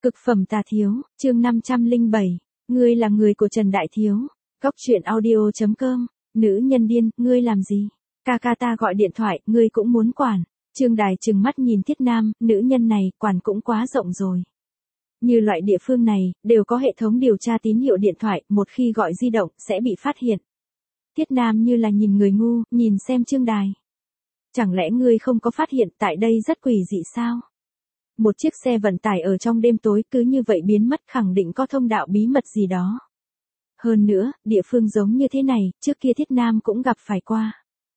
Cực phẩm tà thiếu, chương 507. Ngươi là người của Trần Đại Thiếu. Góc truyện audio.com. Nữ nhân điên, ngươi làm gì? Ca ca ta gọi điện thoại, ngươi cũng muốn quản. Trương Đài trừng mắt nhìn Thiết Nam, nữ nhân này, quản cũng quá rộng rồi. Như loại địa phương này, đều có hệ thống điều tra tín hiệu điện thoại, một khi gọi di động, sẽ bị phát hiện. Thiết Nam như là nhìn người ngu, nhìn xem Trương Đài. Chẳng lẽ ngươi không có phát hiện tại đây rất quỷ dị sao? Một chiếc xe vận tải ở trong đêm tối cứ như vậy biến mất, khẳng định có thông đạo bí mật gì đó. Hơn nữa, địa phương giống như thế này, trước kia Thiết Nam cũng gặp phải qua.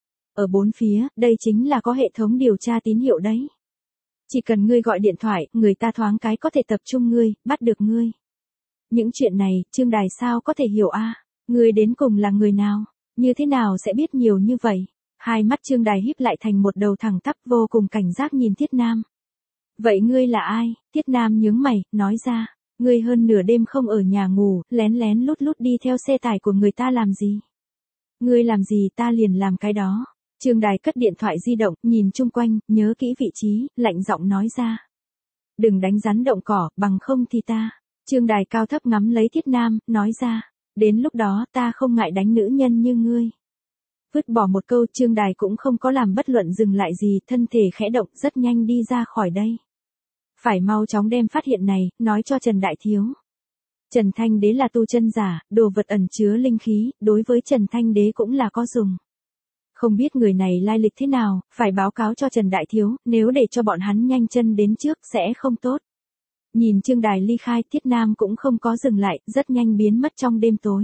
Ở bốn phía, đây chính là có hệ thống điều tra tín hiệu đấy. Chỉ cần ngươi gọi điện thoại, người ta thoáng cái có thể tập trung ngươi, bắt được ngươi. Những chuyện này, Trương Đài sao có thể hiểu a? Ngươi đến cùng là người nào? Như thế nào sẽ biết nhiều như vậy? Hai mắt Trương Đài híp lại thành một đầu thẳng tắp, vô cùng cảnh giác nhìn Thiết Nam. Vậy ngươi là ai? Thiết Nam nhướng mày, nói ra. Ngươi hơn nửa đêm không ở nhà ngủ, lén lén lút lút đi theo xe tải của người ta làm gì? Ngươi làm gì ta liền làm cái đó. Trương Đài cất điện thoại di động, nhìn chung quanh, nhớ kỹ vị trí, lạnh giọng nói ra. Đừng đánh rắn động cỏ, bằng không thì ta. Trương Đài cao thấp ngắm lấy Thiết Nam, nói ra. Đến lúc đó ta không ngại đánh nữ nhân như ngươi. Vứt bỏ một câu, Trương Đài cũng không có làm bất luận dừng lại gì, thân thể khẽ động rất nhanh đi ra khỏi đây. Phải mau chóng đem phát hiện này, nói cho Trần Đại Thiếu. Trần Thanh Đế là tu chân giả, đồ vật ẩn chứa linh khí, đối với Trần Thanh Đế cũng là có dùng. Không biết người này lai lịch thế nào, phải báo cáo cho Trần Đại Thiếu, nếu để cho bọn hắn nhanh chân đến trước sẽ không tốt. Nhìn Trương Đài ly khai, Thiết Nam cũng không có dừng lại, rất nhanh biến mất trong đêm tối.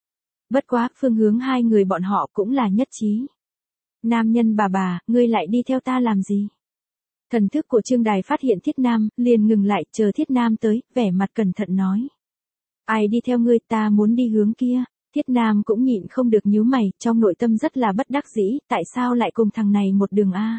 Bất quá, phương hướng hai người bọn họ cũng là nhất trí. Nam nhân bà, ngươi lại đi theo ta làm gì? Thần thức của Trương Đài phát hiện Thiết Nam, liền ngừng lại, chờ Thiết Nam tới, vẻ mặt cẩn thận nói. Ai đi theo ngươi, ta muốn đi hướng kia. Thiết Nam cũng nhịn không được nhíu mày, trong nội tâm rất là bất đắc dĩ, tại sao lại cùng thằng này một đường a?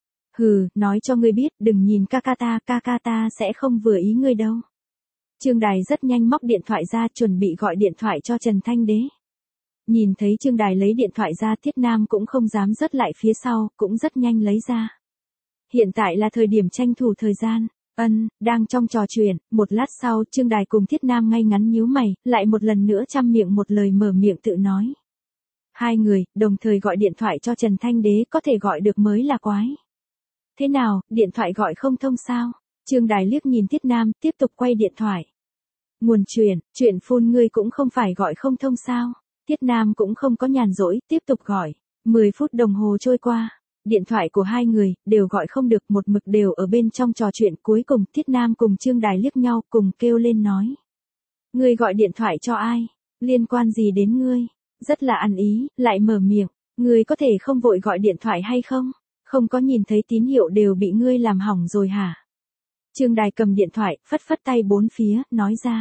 Hừ, nói cho ngươi biết, đừng nhìn ca ca ta sẽ không vừa ý ngươi đâu. Trương Đài rất nhanh móc điện thoại ra, chuẩn bị gọi điện thoại cho Trần Thanh Đế. Nhìn thấy Trương Đài lấy điện thoại ra, Thiết Nam cũng không dám rớt lại phía sau, cũng rất nhanh lấy ra. Hiện tại là thời điểm tranh thủ thời gian. Đang trong trò chuyện, một lát sau, Trương Đài cùng Thiết Nam ngay ngắn nhíu mày, lại một lần nữa trăm miệng một lời mở miệng tự nói. Hai người, đồng thời gọi điện thoại cho Trần Thanh Đế, có thể gọi được mới là quái. Thế nào, điện thoại gọi không thông sao? Trương Đài liếc nhìn Thiết Nam, tiếp tục quay điện thoại. Nguồn chuyện phone ngươi cũng không phải gọi không thông sao? Thiết Nam cũng không có nhàn rỗi, tiếp tục gọi. 10 phút đồng hồ trôi qua. Điện thoại của hai người, đều gọi không được, một mực đều ở bên trong trò chuyện. Cuối cùng, Thiết Nam cùng Trương Đài liếc nhau, cùng kêu lên nói. Ngươi gọi điện thoại cho ai? Liên quan gì đến ngươi? Rất là ăn ý, lại mở miệng. Ngươi có thể không vội gọi điện thoại hay không? Không có nhìn thấy tín hiệu đều bị ngươi làm hỏng rồi hả? Trương Đài cầm điện thoại, phất phất tay bốn phía, nói ra.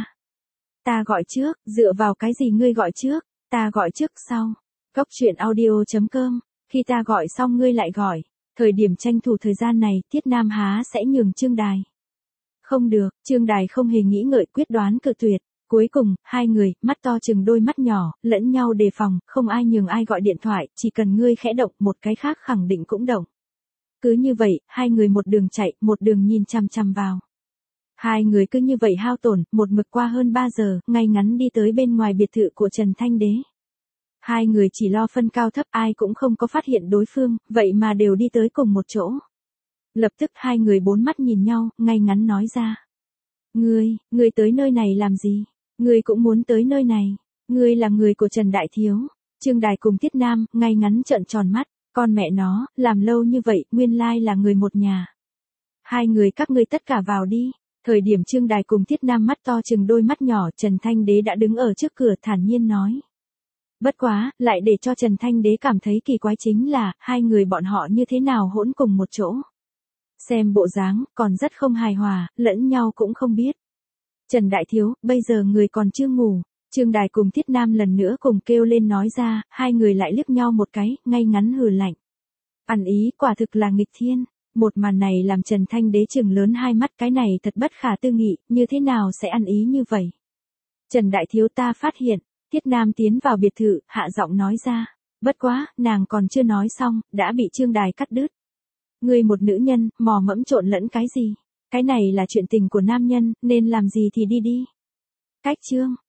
Ta gọi trước, dựa vào cái gì ngươi gọi trước? Ta gọi trước sau. Góc truyện audio.com. Khi ta gọi xong ngươi lại gọi. Thời điểm tranh thủ thời gian này, Thiết Nam há sẽ nhường Trương Đài. Không được, Trương Đài không hề nghĩ ngợi, quyết đoán cự tuyệt. Cuối cùng, hai người, mắt to chừng đôi mắt nhỏ, lẫn nhau đề phòng, không ai nhường ai gọi điện thoại, chỉ cần ngươi khẽ động, một cái khác khẳng định cũng động. Cứ như vậy, hai người một đường chạy, một đường nhìn chằm chằm vào. Hai người cứ như vậy hao tổn, một mực qua hơn 3 giờ, ngay ngắn đi tới bên ngoài biệt thự của Trần Thanh Đế. Hai người chỉ lo phân cao thấp, ai cũng không có phát hiện đối phương, vậy mà đều đi tới cùng một chỗ. Lập tức hai người bốn mắt nhìn nhau, ngay ngắn nói ra. Ngươi tới nơi này làm gì? Ngươi cũng muốn tới nơi này. Ngươi là người của Trần Đại Thiếu. Trương Đài cùng Thiết Nam, ngay ngắn trợn tròn mắt. Con mẹ nó, làm lâu như vậy, nguyên lai là người một nhà. Hai người các ngươi tất cả vào đi. Thời điểm Trương Đài cùng Thiết Nam mắt to chừng đôi mắt nhỏ, Trần Thanh Đế đã đứng ở trước cửa thản nhiên nói. Bất quá, lại để cho Trần Thanh Đế cảm thấy kỳ quái chính là, hai người bọn họ như thế nào hỗn cùng một chỗ. Xem bộ dáng, còn rất không hài hòa, lẫn nhau cũng không biết. Trần Đại Thiếu, bây giờ người còn chưa ngủ. Trương Đài cùng Thiết Nam lần nữa cùng kêu lên nói ra, hai người lại liếc nhau một cái, ngay ngắn hừ lạnh. Ăn ý, quả thực là nghịch thiên. Một màn này làm Trần Thanh Đế trừng lớn hai mắt, cái này thật bất khả tư nghị, như thế nào sẽ ăn ý như vậy? Trần Đại Thiếu, ta phát hiện. Thiết Nam tiến vào biệt thự, hạ giọng nói ra. Bất quá, nàng còn chưa nói xong, đã bị Trương Đài cắt đứt. Ngươi một nữ nhân, mò mẫm trộn lẫn cái gì? Cái này là chuyện tình của nam nhân, nên làm gì thì đi đi. Cách chương